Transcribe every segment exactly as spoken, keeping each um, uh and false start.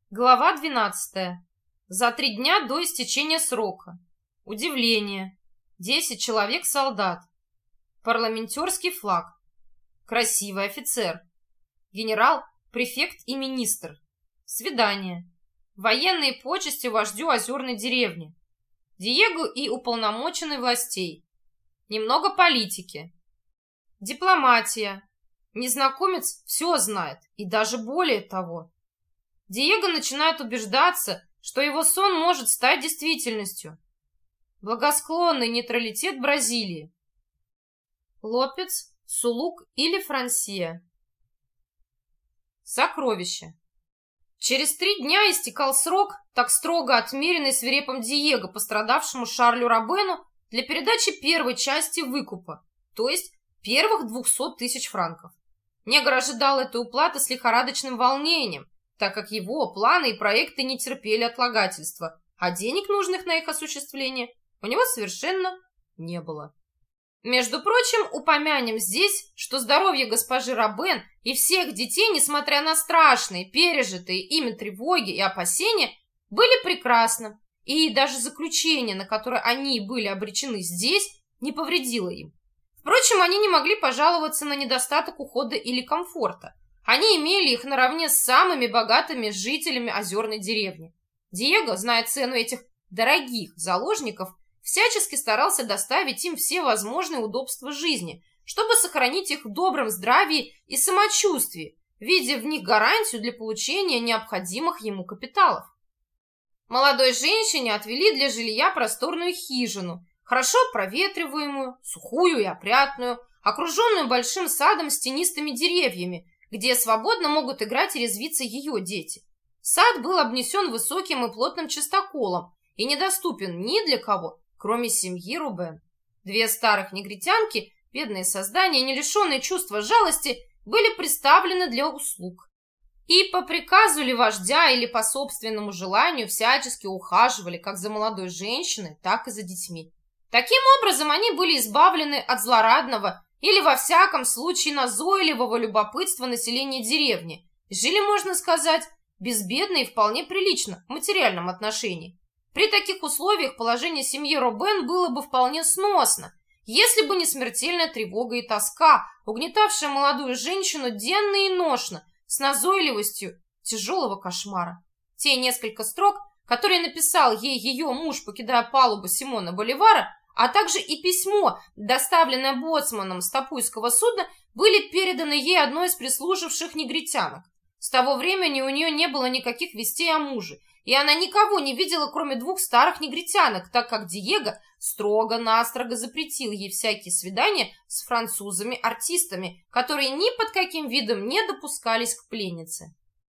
Глава двенадцатая. За три дня до истечения срока. Удивление. Десять человек-солдат. Парламентерский флаг. Красивый офицер. Генерал, префект и министр. Свидание. Военные почести вождю озерной деревни. Диего и уполномоченный властей. Немного политики. Дипломатия. Незнакомец все знает, и даже более того. Диего начинает убеждаться, что его сон может стать действительностью. Благосклонный нейтралитет Бразилии. Лопец, Сулук или Франсия. Сокровище. Через три дня истекал срок, так строго отмеренный свирепым Диего, пострадавшему Шарлю Робену, для передачи первой части выкупа, то есть первых двухсот тысяч франков. Негр ожидал этой уплаты с лихорадочным волнением, так как его планы и проекты не терпели отлагательства, а денег, нужных на их осуществление, у него совершенно не было. Между прочим, упомянем здесь, что здоровье госпожи Робен и всех детей, несмотря на страшные, пережитые ими тревоги и опасения, были прекрасным, и даже заключение, на которое они были обречены здесь, не повредило им. Впрочем, они не могли пожаловаться на недостаток ухода или комфорта. Они имели их наравне с самыми богатыми жителями озерной деревни. Диего, зная цену этих дорогих заложников, всячески старался доставить им все возможные удобства жизни, чтобы сохранить их в добром здравии и самочувствии, видя в них гарантию для получения необходимых ему капиталов. Молодой женщине отвели для жилья просторную хижину, хорошо проветриваемую, сухую и опрятную, окруженную большим садом с тенистыми деревьями, где свободно могут играть и резвиться ее дети. Сад был обнесен высоким и плотным чистоколом и недоступен ни для кого, кроме семьи Робен. Две старых негритянки, бедные создания, не лишенные чувства жалости, были представлены для услуг. И по приказу ли вождя или по собственному желанию всячески ухаживали как за молодой женщиной, так и за детьми. Таким образом, они были избавлены от злорадного или, во всяком случае, назойливого любопытства населения деревни. Жили, можно сказать, безбедно и вполне прилично в материальном отношении. При таких условиях положение семьи Робен было бы вполне сносно, если бы не смертельная тревога и тоска, угнетавшая молодую женщину денно и ношно, с назойливостью тяжелого кошмара. Те несколько строк, которые написал ей ее муж, покидая палубу Симона Боливара, а также и письмо, доставленное боцманом с тапуйского судна, были переданы ей одной из прислуживших негритянок. С того времени у нее не было никаких вестей о муже, и она никого не видела, кроме двух старых негритянок, так как Диего строго-настрого запретил ей всякие свидания с французами-артистами, которые ни под каким видом не допускались к пленнице.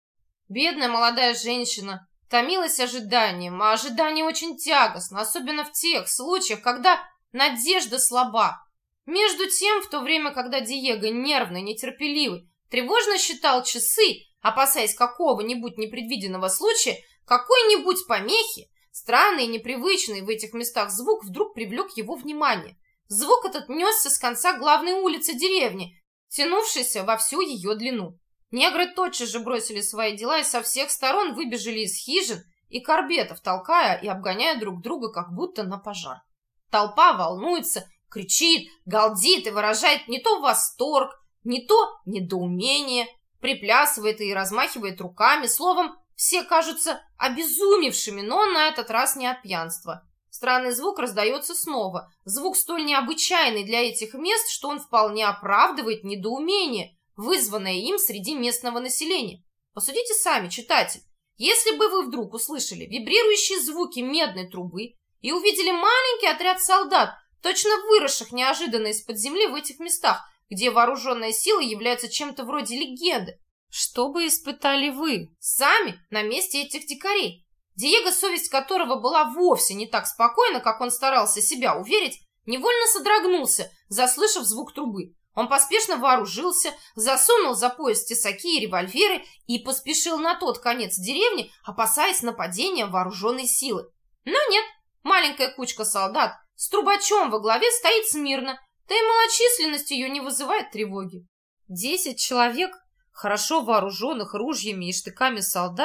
Бедная молодая женщина томилась ожиданием, а ожидание очень тягостно, особенно в тех случаях, когда надежда слаба. Между тем, в то время, когда Диего, нервный, нетерпеливый, тревожно считал часы, опасаясь какого-нибудь непредвиденного случая, какой-нибудь помехи, странный и непривычный в этих местах звук вдруг привлек его внимание. Звук этот несся с конца главной улицы деревни, тянувшейся во всю ее длину. Негры тотчас же бросили свои дела и со всех сторон выбежали из хижин и корбетов, толкая и обгоняя друг друга, как будто на пожар. Толпа волнуется, кричит, галдит и выражает не то восторг, не то недоумение, приплясывает и размахивает руками, словом, все кажутся обезумевшими, но на этот раз не от пьянства. Странный звук раздается снова, звук столь необычайный для этих мест, что он вполне оправдывает недоумение, вызванное им среди местного населения. Посудите сами, читатель, если бы вы вдруг услышали вибрирующие звуки медной трубы и увидели маленький отряд солдат, точно выросших неожиданно из-под земли в этих местах, где вооруженная сила является чем-то вроде легенды, что бы испытали вы сами на месте этих дикарей? Диего, совесть которого была вовсе не так спокойна, как он старался себя уверить, невольно содрогнулся, заслышав звук трубы. Он поспешно вооружился, засунул за пояс тесаки и револьверы и поспешил на тот конец деревни, опасаясь нападения вооруженной силы. Но нет, маленькая кучка солдат с трубачом во главе стоит смирно, да и малочисленность ее не вызывает тревоги. Десять человек, хорошо вооруженных ружьями и штыками солдат,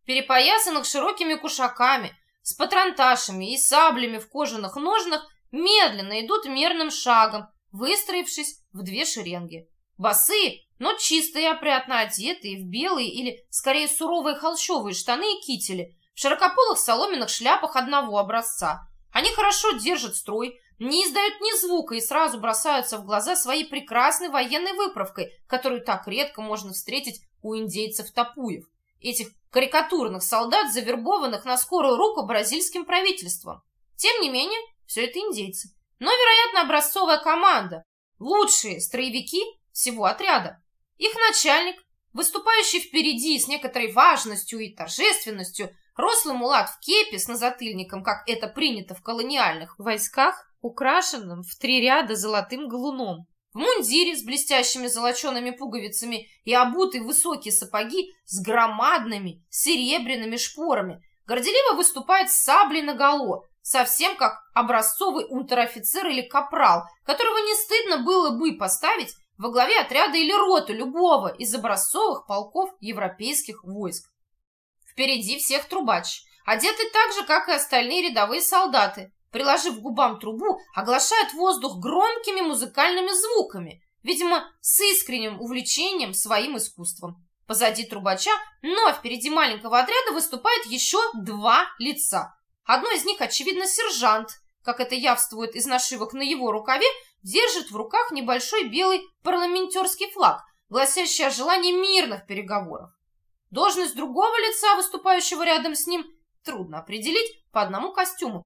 перепоясанных широкими кушаками, с патронташами и саблями в кожаных ножнах, медленно идут мерным шагом, выстроившись в две шеренги. Босые, но чистые и опрятно одетые в белые или, скорее, суровые холщовые штаны и кители, в широкополых соломенных шляпах одного образца. Они хорошо держат строй, не издают ни звука и сразу бросаются в глаза своей прекрасной военной выправкой, которую так редко можно встретить у индейцев-тапуев, этих карикатурных солдат, завербованных на скорую руку бразильским правительством. Тем не менее, все это индейцы. Но, вероятно, образцовая команда, лучшие строевики всего отряда. Их начальник, выступающий впереди с некоторой важностью и торжественностью, рослый мулат в кепе с назатыльником, как это принято в колониальных войсках, украшенным в три ряда золотым галуном, в мундире с блестящими золочеными пуговицами и обутый в высокие сапоги с громадными серебряными шпорами, горделиво выступает с саблей наголо, совсем как образцовый унтер-офицер или капрал, которого не стыдно было бы поставить во главе отряда или роты любого из образцовых полков европейских войск. Впереди всех трубач, одетый так же, как и остальные рядовые солдаты, приложив к губам трубу, оглашает воздух громкими музыкальными звуками, видимо, с искренним увлечением своим искусством. Позади трубача, но впереди маленького отряда выступает еще два лица. Одно из них, очевидно, сержант, как это явствует из нашивок на его рукаве, держит в руках небольшой белый парламентерский флаг, гласящий о желании мирных переговоров. Должность другого лица, выступающего рядом с ним, трудно определить по одному костюму.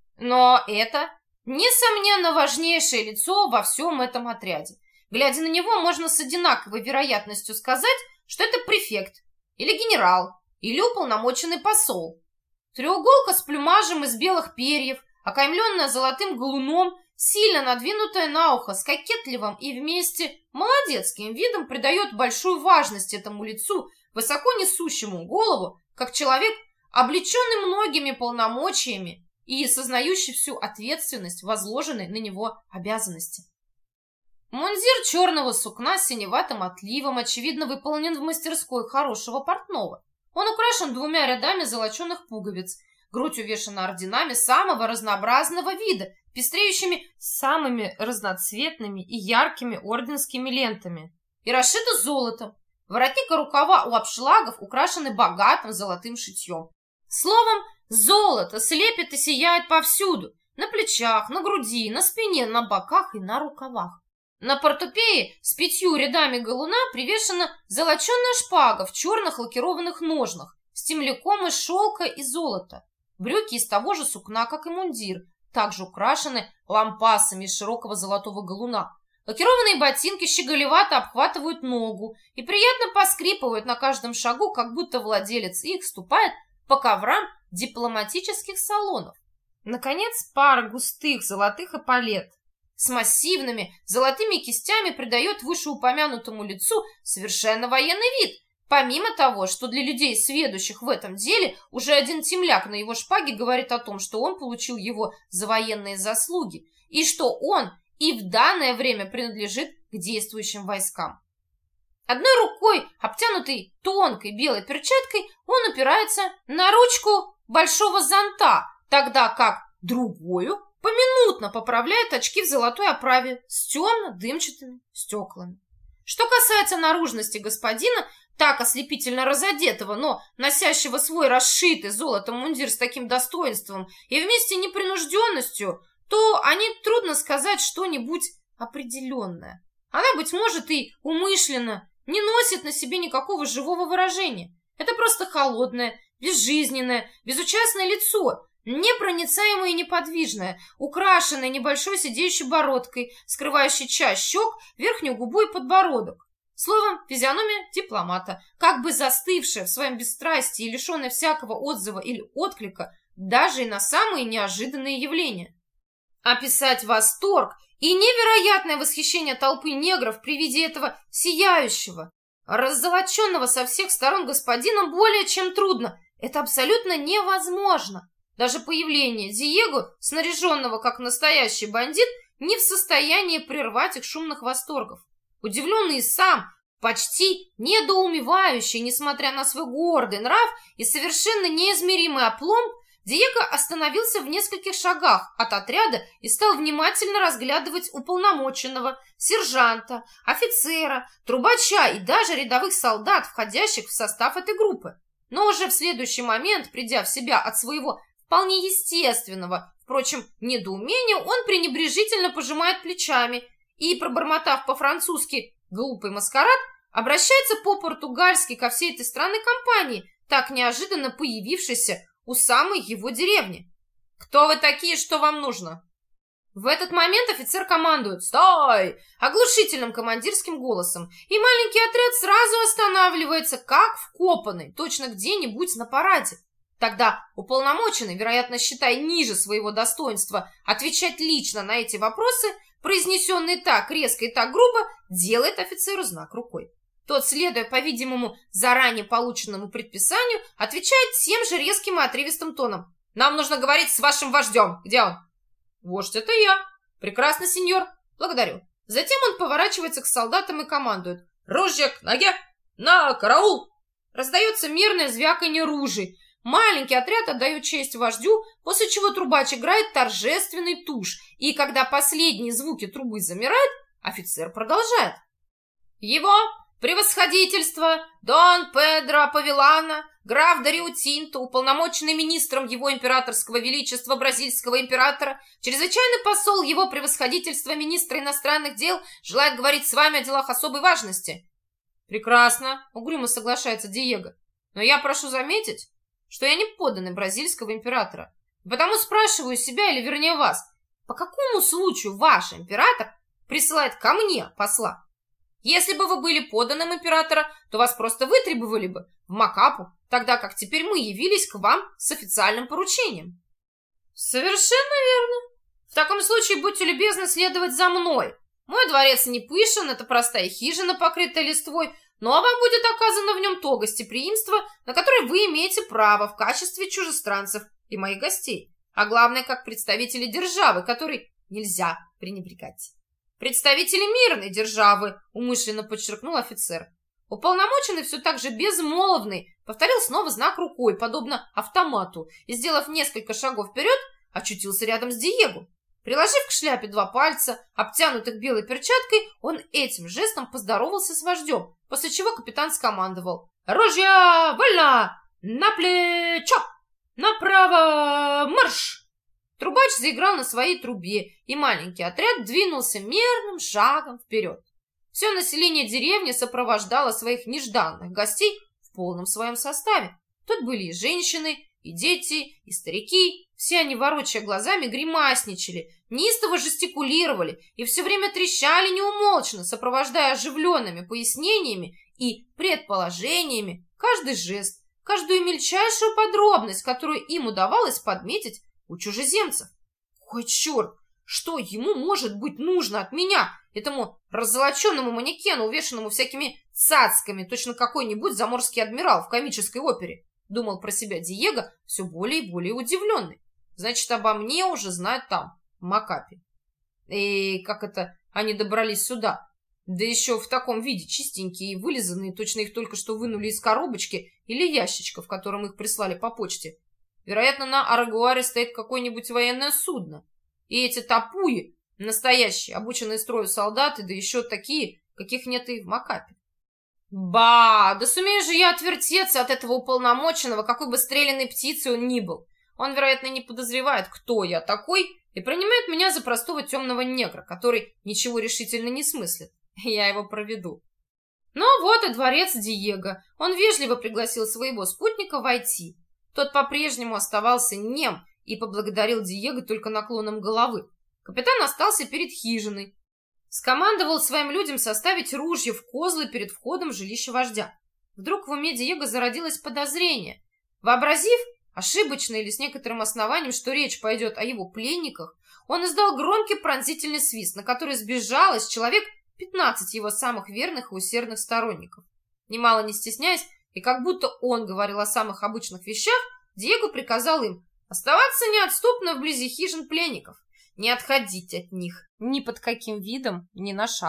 Но это, несомненно, важнейшее лицо во всем этом отряде. Глядя на него, можно с одинаковой вероятностью сказать, что это префект, или генерал, или уполномоченный посол. Треуголка с плюмажем из белых перьев, окаймленная золотым галуном, сильно надвинутая на ухо, с кокетливым и вместе молодецким видом придает большую важность этому лицу, высоко несущему голову, как человек, облеченный многими полномочиями и сознающий всю ответственность возложенной на него обязанности. Мундир черного сукна с синеватым отливом, очевидно, выполнен в мастерской хорошего портного. Он украшен двумя рядами золоченых пуговиц, грудь увешана орденами самого разнообразного вида, пестреющими самыми разноцветными и яркими орденскими лентами, и расшита золотом. Воротник и рукава у обшлагов украшены богатым золотым шитьем. Словом, золото слепит и сияет повсюду, на плечах, на груди, на спине, на боках и на рукавах. На портупее с пятью рядами галуна привешена золоченая шпага в черных лакированных ножнах с темляком из шелка и золота. Брюки из того же сукна, как и мундир, также украшены лампасами из широкого золотого галуна. Лакированные ботинки щеголевато обхватывают ногу и приятно поскрипывают на каждом шагу, как будто владелец их ступает по коврам дипломатических салонов. Наконец, пара густых золотых эполет с массивными золотыми кистями придает вышеупомянутому лицу совершенно военный вид, помимо того, что для людей, сведущих в этом деле, уже один темляк на его шпаге говорит о том, что он получил его за военные заслуги, и что он и в данное время принадлежит к действующим войскам. Одной рукой, обтянутой тонкой белой перчаткой, он опирается на ручку большого зонта, тогда как другую поминутно поправляет очки в золотой оправе с темно-дымчатыми стеклами. Что касается наружности господина, так ослепительно разодетого, но носящего свой расшитый золотом мундир с таким достоинством и вместе непринужденностью, то о ней трудно сказать что-нибудь определенное. Она, быть может, и умышленно не носит на себе никакого живого выражения. Это просто холодное, безжизненное, безучастное лицо, непроницаемое и неподвижное, украшенное небольшой сидеющей бородкой, скрывающей часть щек, верхнюю губу и подбородок. Словом, физиономия дипломата, как бы застывшая в своем бесстрастии и лишенная всякого отзыва или отклика даже и на самые неожиданные явления. Описать восторг и невероятное восхищение толпы негров при виде этого сияющего, раззолоченного со всех сторон господина более чем трудно. Это абсолютно невозможно. Даже появление Диего, снаряженного как настоящий бандит, не в состоянии прервать их шумных восторгов. Удивленный сам, Почти недоумевающий, несмотря на свой гордый нрав и совершенно неизмеримый опломб, Диего остановился в нескольких шагах от отряда и стал внимательно разглядывать уполномоченного, сержанта, офицера, трубача и даже рядовых солдат, входящих в состав этой группы. Но уже в следующий момент, придя в себя от своего вполне естественного, впрочем, недоумения, он пренебрежительно пожимает плечами и, пробормотав по-французски «глупый маскарад», обращается по-португальски ко всей этой странной компании, так неожиданно появившейся у самой его деревни. «Кто вы такие, что вам нужно?» В этот момент офицер командует «Стой!» оглушительным командирским голосом, и маленький отряд сразу останавливается, как вкопанный, точно где-нибудь на параде. Тогда уполномоченный, вероятно, считая ниже своего достоинства отвечать лично на эти вопросы, произнесенные так резко и так грубо, делает офицеру знак рукой. Тот, следуя, по-видимому, заранее полученному предписанию, отвечает тем же резким и отрывистым тоном. «Нам нужно говорить с вашим вождем. Где он?» «Вождь, это я». «Прекрасно, сеньор. Благодарю». Затем он поворачивается к солдатам и командует. «Ружья к ноге! На караул!» Раздается мирное звяканье ружей. Маленький отряд отдает честь вождю, после чего трубач играет торжественный туш, и когда последние звуки трубы замирают, офицер продолжает. «Его превосходительство Дон Педро Павелана, граф Дарио Тинто, уполномоченный министром его императорского величества бразильского императора, чрезвычайный посол его превосходительства министра иностранных дел, желает говорить с вами о делах особой важности». «Прекрасно», — угрюмо соглашается Диего. «Но я прошу заметить, что я не подданный бразильского императора. Потому спрашиваю себя, или вернее вас, по какому случаю ваш император присылает ко мне посла? Если бы вы были подданным императора, то вас просто вытребовали бы в Макапу, тогда как теперь мы явились к вам с официальным поручением». «Совершенно верно. В таком случае будьте любезны следовать за мной. Мой дворец не пышен, это простая хижина, покрытая листвой, но вам будет оказано в нем то гостеприимство, на которое вы имеете право в качестве чужестранцев и моих гостей, а главное, как представители державы, которой нельзя пренебрегать». «Представители мирной державы», — умышленно подчеркнул офицер. Уполномоченный, все так же безмолвный, повторил снова знак рукой, подобно автомату, и, сделав несколько шагов вперед, очутился рядом с Диего. Приложив к шляпе два пальца, обтянутых белой перчаткой, он этим жестом поздоровался с вождем, после чего капитан скомандовал: «Ружья вольно! На плечо! Направо марш!» Трубач заиграл на своей трубе, и маленький отряд двинулся мерным шагом вперед. Все население деревни сопровождало своих нежданных гостей в полном своем составе. Тут были и женщины, и дети, и старики. Все они, ворочая глазами, гримасничали, неистово жестикулировали и все время трещали неумолчно, сопровождая оживленными пояснениями и предположениями каждый жест, каждую мельчайшую подробность, которую им удавалось подметить у чужеземцев. Ой, черт! Что ему может быть нужно от меня, этому раззолоченному манекену, увешанному всякими цацками, точно какой-нибудь заморский адмирал в комической опере? Думал про себя Диего, все более и более удивленный. Значит, обо мне уже знают там, в Макапе. И как это они добрались сюда? Да еще в таком виде, чистенькие и вылизанные, точно их только что вынули из коробочки или ящичка, в котором их прислали по почте. Вероятно, на Арагуаре стоит какое-нибудь военное судно. И эти тапуи, настоящие, обученные строю солдаты, да еще такие, каких нет и в Макапе. Ба, да сумею же я отвертеться от этого уполномоченного, какой бы стрелянной птицей он ни был. Он, вероятно, не подозревает, кто я такой, и принимает меня за простого темного негра, который ничего решительно не смыслит. Я его проведу. Ну вот и дворец Диего. Он вежливо пригласил своего спутника войти. Тот по-прежнему оставался нем и поблагодарил Диего только наклоном головы. Капитан остался перед хижиной. Скомандовал своим людям составить ружья в козлы перед входом в жилище вождя. Вдруг в уме Диего зародилось подозрение. Вообразив, ошибочно или с некоторым основанием, что речь пойдет о его пленниках, он издал громкий пронзительный свист, на который сбежалось человек пятнадцать его самых верных и усердных сторонников. Немало не стесняясь, и как будто он говорил о самых обычных вещах, Диего приказал им оставаться неотступно вблизи хижин пленников, не отходить от них ни под каким видом, ни на шаг.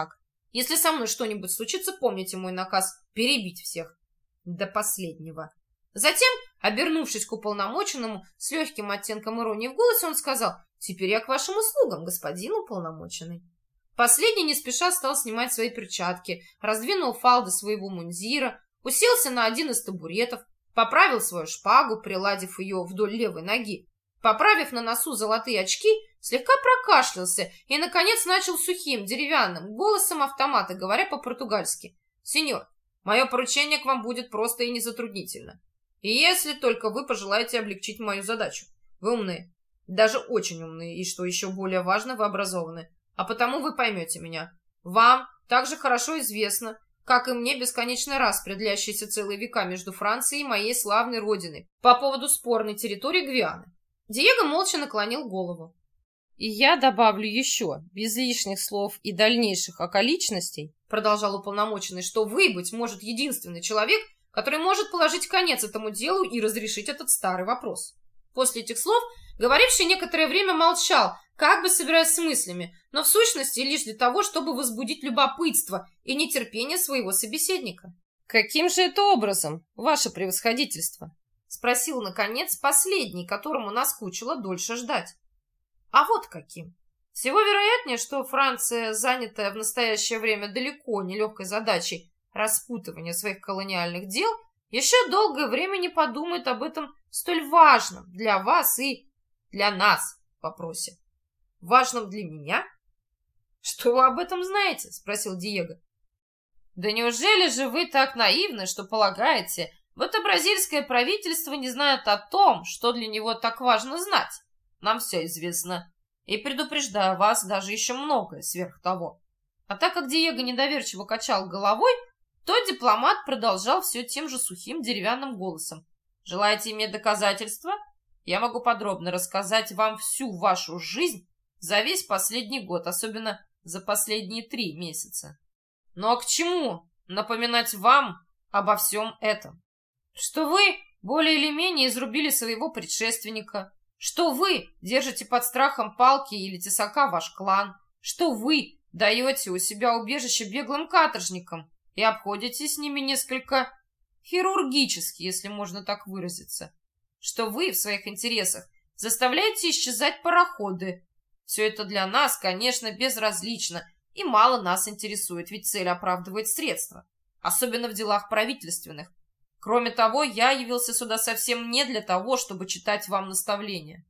Если со мной что-нибудь случится, помните мой наказ перебить всех до последнего. Затем, обернувшись к уполномоченному, с легким оттенком иронии в голосе, он сказал: «Теперь я к вашим услугам, господин уполномоченный». Последний не спеша стал снимать свои перчатки, раздвинул фалды своего мундира, уселся на один из табуретов, поправил свою шпагу, приладив ее вдоль левой ноги, поправив на носу золотые очки, слегка прокашлялся и, наконец, начал сухим, деревянным голосом автомата, говоря по-португальски: «Сеньор, мое поручение к вам будет просто и незатруднительно. И если только вы пожелаете облегчить мою задачу. Вы умны, даже очень умны, и, что еще более важно, вы образованы. А потому вы поймете меня. Вам также хорошо известно, как и мне, бесконечный распри, длящийся целые века между Францией и моей славной родиной по поводу спорной территории Гвианы». Диего молча наклонил голову. «И я добавлю еще, без лишних слов и дальнейших околичностей, продолжал уполномоченный, что вы, быть может, единственный человек, который может положить конец этому делу и разрешить этот старый вопрос». После этих слов говоривший некоторое время молчал, как бы собираясь с мыслями, но в сущности лишь для того, чтобы возбудить любопытство и нетерпение своего собеседника. «Каким же это образом, ваше превосходительство?» — спросил, наконец, последний, которому наскучило дольше ждать. «А вот каким. Всего вероятнее, что Франция, занятая в настоящее время далеко не легкой задачей распутывания своих колониальных дел, еще долгое время не подумает об этом столь важном для вас и для нас вопросе. Важном для меня? Что вы об этом знаете?» — спросил Диего. «Да неужели же вы так наивны, что полагаете, будто бразильское правительство не знает о том, что для него так важно знать? Нам все известно. И предупреждаю вас, даже еще многое сверх того». А так как Диего недоверчиво качал головой, то дипломат продолжал все тем же сухим деревянным голосом: «Желаете иметь доказательства? Я могу подробно рассказать вам всю вашу жизнь за весь последний год, особенно за последние три месяца. Но к чему напоминать вам обо всем этом? Что вы более или менее изрубили своего предшественника, что вы держите под страхом палки или тесака ваш клан, что вы даете у себя убежище беглым каторжникам и обходитесь с ними несколько хирургически, если можно так выразиться, что вы в своих интересах заставляете исчезать пароходы. Все это для нас, конечно, безразлично и мало нас интересует, ведь цель оправдывает средства, особенно в делах правительственных. Кроме того, я явился сюда совсем не для того, чтобы читать вам наставления».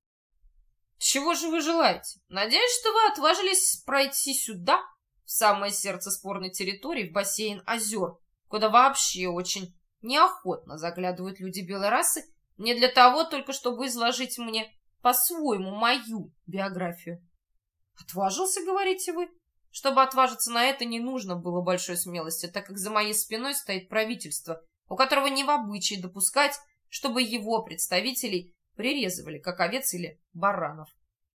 «Чего же вы желаете? Надеюсь, что вы отважились пройти сюда, в самое сердце спорной территории, в бассейн озер, куда вообще очень неохотно заглядывают люди белой расы, не для того только, чтобы изложить мне по-своему мою биографию». «Отважился, говорите вы?» Чтобы отважиться на это, не нужно было большой смелости, так как за моей спиной стоит правительство, у которого не в обычае допускать, чтобы его представителей прирезывали, как овец или баранов.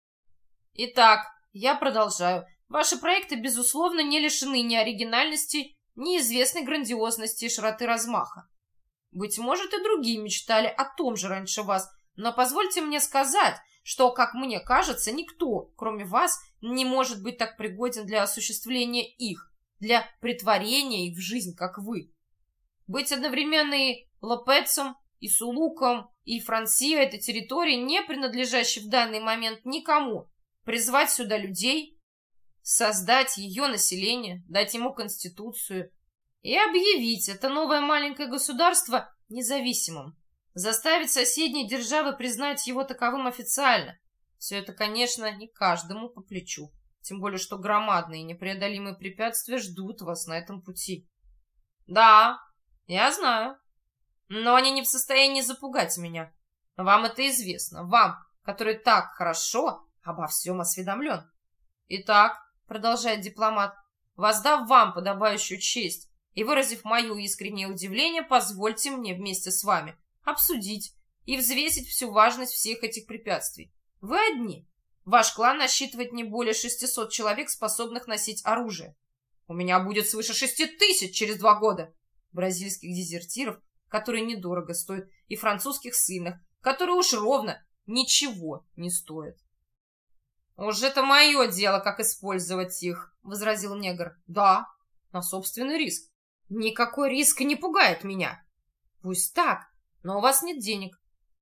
Итак, я продолжаю. Ваши проекты, безусловно, не лишены ни оригинальности, ни известной грандиозности и широты размаха. Быть может, и другие мечтали о том же раньше вас, но позвольте мне сказать, что, как мне кажется, никто, кроме вас, не может быть так пригоден для осуществления их, для претворения их в жизнь, как вы. Быть одновременно и Лопецом, и Сулуком, и Франсио — это территории, не принадлежащие в данный момент никому, призвать сюда людей, создать ее население, дать ему конституцию и объявить это новое маленькое государство независимым, заставить соседние державы признать его таковым официально. Все это, конечно, не каждому по плечу, тем более что громадные и непреодолимые препятствия ждут вас на этом пути. Да, я знаю, но они не в состоянии запугать меня. Вам это известно, вам, который так хорошо обо всем осведомлен. Итак, продолжает дипломат, воздав вам подобающую честь и выразив мое искреннее удивление, позвольте мне вместе с вами обсудить и взвесить всю важность всех этих препятствий. Вы одни. Ваш клан насчитывает не более шестисот человек, способных носить оружие. У меня будет свыше шести тысяч через два года. Бразильских дезертиров, которые недорого стоят, и французских ссыльных, которые уж ровно ничего не стоят. «Уж это мое дело, как использовать их», — возразил негр. «Да, на собственный риск. Никакой риск не пугает меня. Пусть так, но у вас нет денег».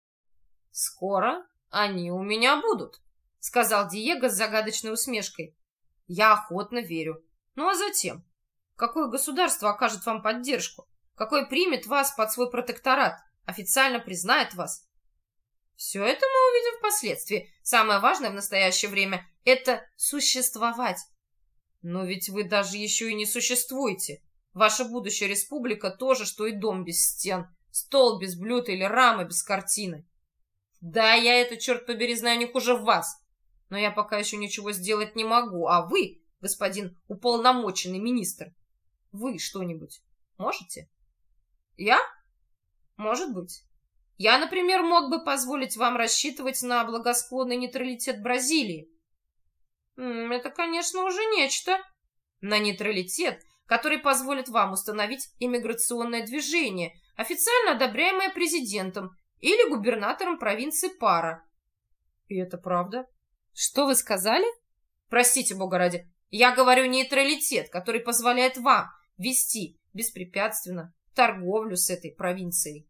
«Скоро они у меня будут», — сказал Диего с загадочной усмешкой. «Я охотно верю. Ну а затем? Какое государство окажет вам поддержку? Какое примет вас под свой протекторат? Официально признает вас?» «Все это мы увидим впоследствии. Самое важное в настоящее время — это существовать». «Но ведь вы даже еще и не существуете. Ваша будущая республика тоже, что и дом без стен, стол без блюд или рама без картины». «Да, я это, черт побери, знаю не хуже вас. Но я пока еще ничего сделать не могу. А вы, господин уполномоченный министр, вы что-нибудь можете?» «Я? Может быть. Я, например, мог бы позволить вам рассчитывать на благосклонный нейтралитет Бразилии». «Это, конечно, уже нечто. На нейтралитет, который позволит вам установить иммиграционное движение, официально одобряемое президентом или губернатором провинции Пара». «И это правда?» «Что вы сказали?» «Простите, бога ради, я говорю нейтралитет, который позволяет вам вести беспрепятственно торговлю с этой провинцией».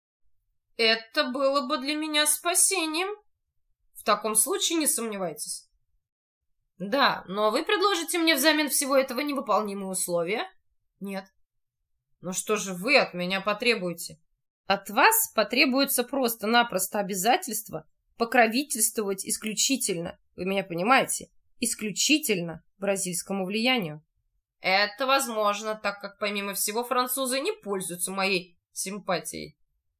«Это было бы для меня спасением». «В таком случае не сомневайтесь». «Да, но вы предложите мне взамен всего этого невыполнимые условия?» «Нет». «Ну что же вы от меня потребуете?» «От вас потребуется просто-напросто обязательство покровительствовать исключительно, вы меня понимаете, исключительно бразильскому влиянию». «Это возможно, так как, помимо всего, французы не пользуются моей симпатией».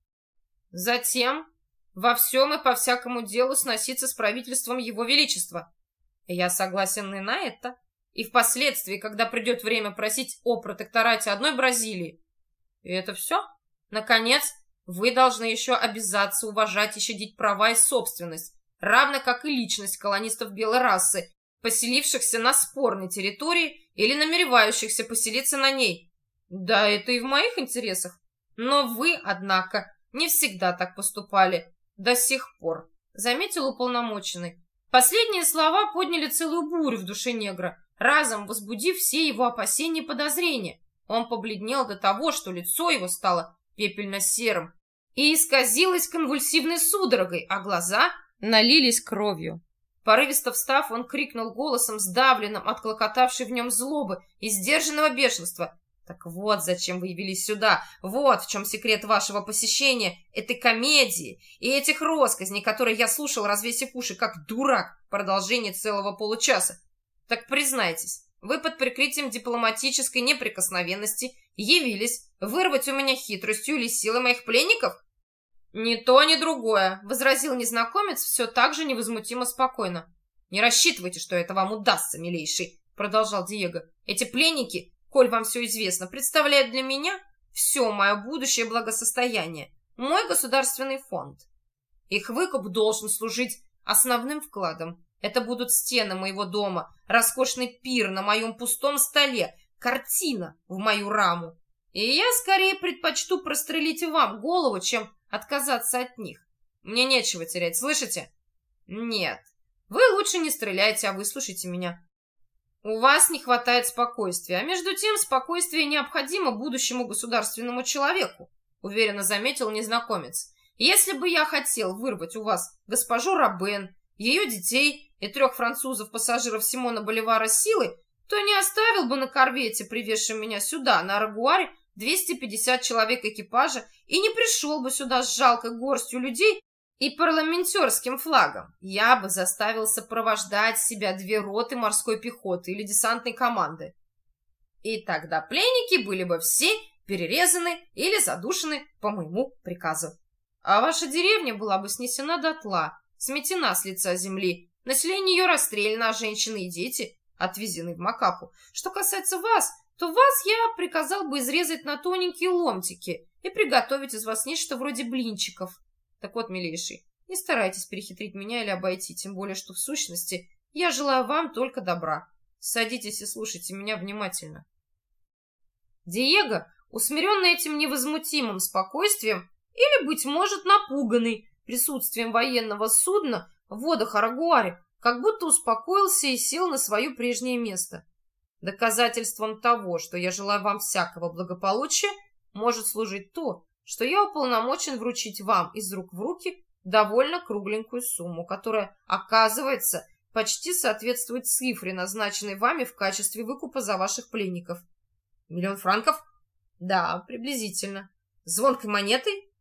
«Затем во всем и по всякому делу сноситься с правительством Его Величества. Я согласен и на это. И впоследствии, когда придет время просить о протекторате одной Бразилии. И это все? Наконец, вы должны еще обязаться уважать и щадить права и собственность, равно как и личность колонистов белой расы, поселившихся на спорной территории или намеревающихся поселиться на ней. Да, это и в моих интересах. Но вы, однако, не всегда так поступали. До сих пор», — заметил уполномоченный. Последние слова подняли целую бурю в душе негра, разом возбудив все его опасения и подозрения. Он побледнел до того, что лицо его стало пепельно-серым и исказилось конвульсивной судорогой, а глаза налились кровью. Порывисто встав, он крикнул голосом, сдавленным от клокотавшей в нем злобы и сдержанного бешенства: «Так вот, зачем вы явились сюда, вот в чем секрет вашего посещения, этой комедии и этих россказней, которые я слушал, развесив уши, как дурак, в продолжении целого получаса. Так признайтесь, вы под прикрытием дипломатической неприкосновенности явились вырвать у меня хитростью или силой моих пленников?» «Ни то, ни другое», — возразил незнакомец все так же невозмутимо спокойно. «Не рассчитывайте, что это вам удастся, милейший», — продолжал Диего. «Эти пленники, коль вам все известно, представляют для меня все мое будущее благосостояние, мой государственный фонд. Их выкуп должен служить основным вкладом. Это будут стены моего дома, роскошный пир на моем пустом столе, картина в мою раму. И я скорее предпочту прострелить вам голову, чем отказаться от них. Мне нечего терять, слышите? Нет, вы лучше не стреляйте, а выслушайте меня. У вас не хватает спокойствия, а между тем спокойствие необходимо будущему государственному человеку», — уверенно заметил незнакомец. «Если бы я хотел вырвать у вас госпожу Робен, ее детей и трех французов-пассажиров Симона Боливара силой, то не оставил бы на корвете, привезшем меня сюда, на Арагуаре, двести пятьдесят человек экипажа и не пришел бы сюда с жалкой горстью людей и парламентерским флагом. Я бы заставил сопровождать себя две роты морской пехоты или десантной команды. И тогда пленники были бы все перерезаны или задушены по моему приказу. А ваша деревня была бы снесена дотла, сметена с лица земли, население ее расстреляно, а женщины и дети отвезены в Макапу. Что касается вас, то вас я приказал бы изрезать на тоненькие ломтики и приготовить из вас нечто вроде блинчиков. Так вот, милейший, не старайтесь перехитрить меня или обойти, тем более, что в сущности я желаю вам только добра. Садитесь и слушайте меня внимательно». Диего, усмиренный этим невозмутимым спокойствием или, быть может, напуганный присутствием военного судна в водах Арагуаре, как будто успокоился и сел на свое прежнее место. Доказательством того, что я желаю вам всякого благополучия, может служить то, что я уполномочен вручить вам из рук в руки довольно кругленькую сумму, которая, оказывается, почти соответствует цифре, назначенной вами в качестве выкупа за ваших пленников. Миллион франков? Да, приблизительно. Звонкой монетой?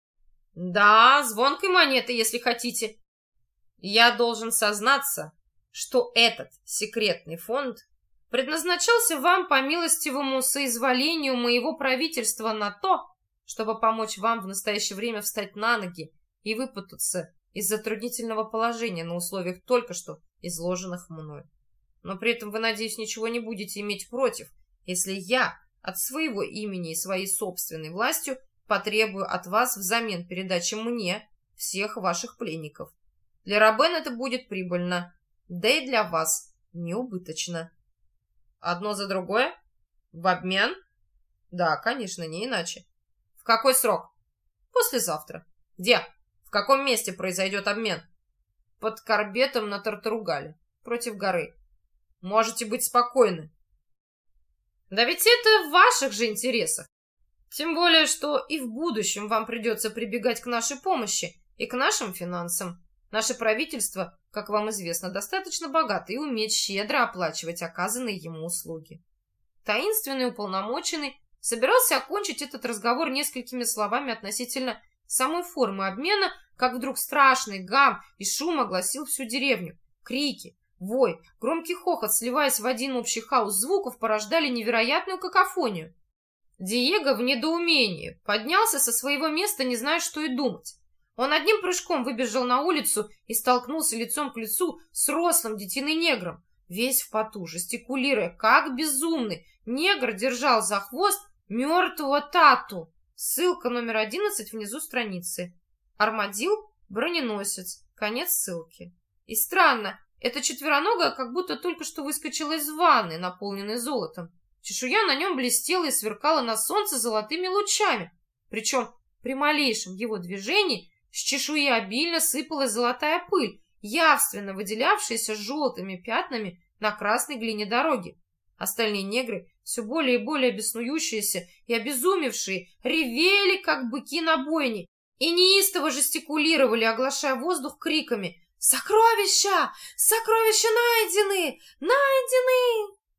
Да, звонкой монетой, если хотите. Я должен сознаться, что этот секретный фонд предназначался вам по милостивому соизволению моего правительства на то, чтобы помочь вам в настоящее время встать на ноги и выпутаться из затруднительного положения на условиях только что изложенных мной. Но при этом вы, надеюсь, ничего не будете иметь против, если я от своего имени и своей собственной властью потребую от вас взамен передачи мне всех ваших пленников. Для Робена это будет прибыльно, да и для вас неубыточно. Одно за другое? В обмен? Да, конечно, не иначе. В какой срок? Послезавтра. Где? В каком месте произойдет обмен? Под Корбетом на Тартаругале, против горы. Можете быть спокойны. Да ведь это в ваших же интересах. Тем более, что и в будущем вам придется прибегать к нашей помощи и к нашим финансам. Наше правительство, как вам известно, достаточно богато и умеет щедро оплачивать оказанные ему услуги. Таинственный уполномоченный собирался окончить этот разговор несколькими словами относительно самой формы обмена, как вдруг страшный гам и шум огласил всю деревню. Крики, вой, громкий хохот, сливаясь в один общий хаос звуков, порождали невероятную какофонию. Диего в недоумении поднялся со своего места, не зная, что и думать. Он одним прыжком выбежал на улицу и столкнулся лицом к лицу с рослым детиной негром. Весь в поту, жестикулируя, как безумный, негр держал за хвост мертвого Тату. Ссылка номер одиннадцать внизу страницы. Армадил — броненосец. Конец ссылки. И странно, эта четвероногая как будто только что выскочила из ванны, наполненной золотом. Чешуя на нем блестела и сверкала на солнце золотыми лучами. Причем при малейшем его движении с чешуи обильно сыпалась золотая пыль, явственно выделявшаяся желтыми пятнами на красной глине дороги. Остальные негры, все более и более беснующиеся и обезумевшие, ревели, как быки на бойне, и неистово жестикулировали, оглашая воздух криками: «Сокровища! Сокровища найдены! Найдены!»